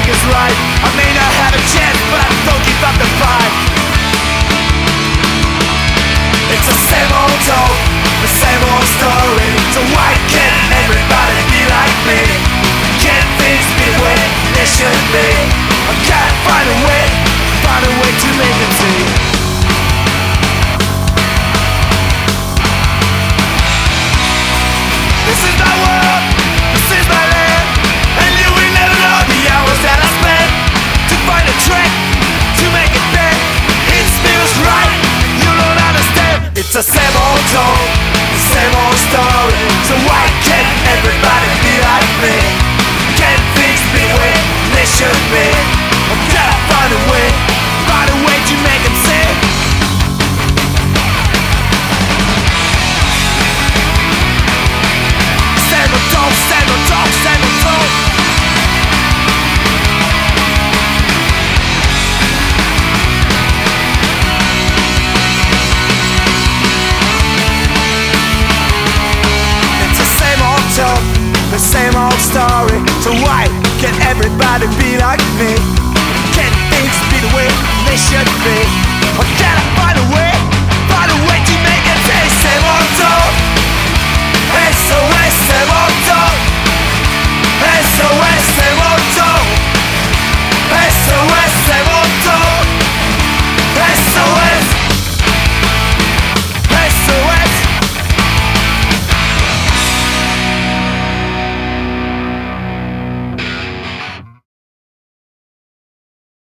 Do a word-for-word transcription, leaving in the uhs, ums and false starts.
is right. I may not have a chance, but I don't give up the fight. It's the same old talk, the same old story. So why can't everybody be like me? Can't things be the way they should be? I can't find a way, find a way to make it see. This is my world, this is my land, and you will never know the hours that I spent to find a track, to make it bend. It feels right, you don't understand. It's the same old talk, the same old story. So why can't everybody be like me? Can't things be the way they should be? I gotta find a way, find a way to make it sing. Same old talk, same old talk, same old talk. It's the same old talk, the same old story. So why can't everybody be like me? Can't things be the way they should be? I gotta find a way, find a way to make it taste. Same old talk, hey, so hey, same old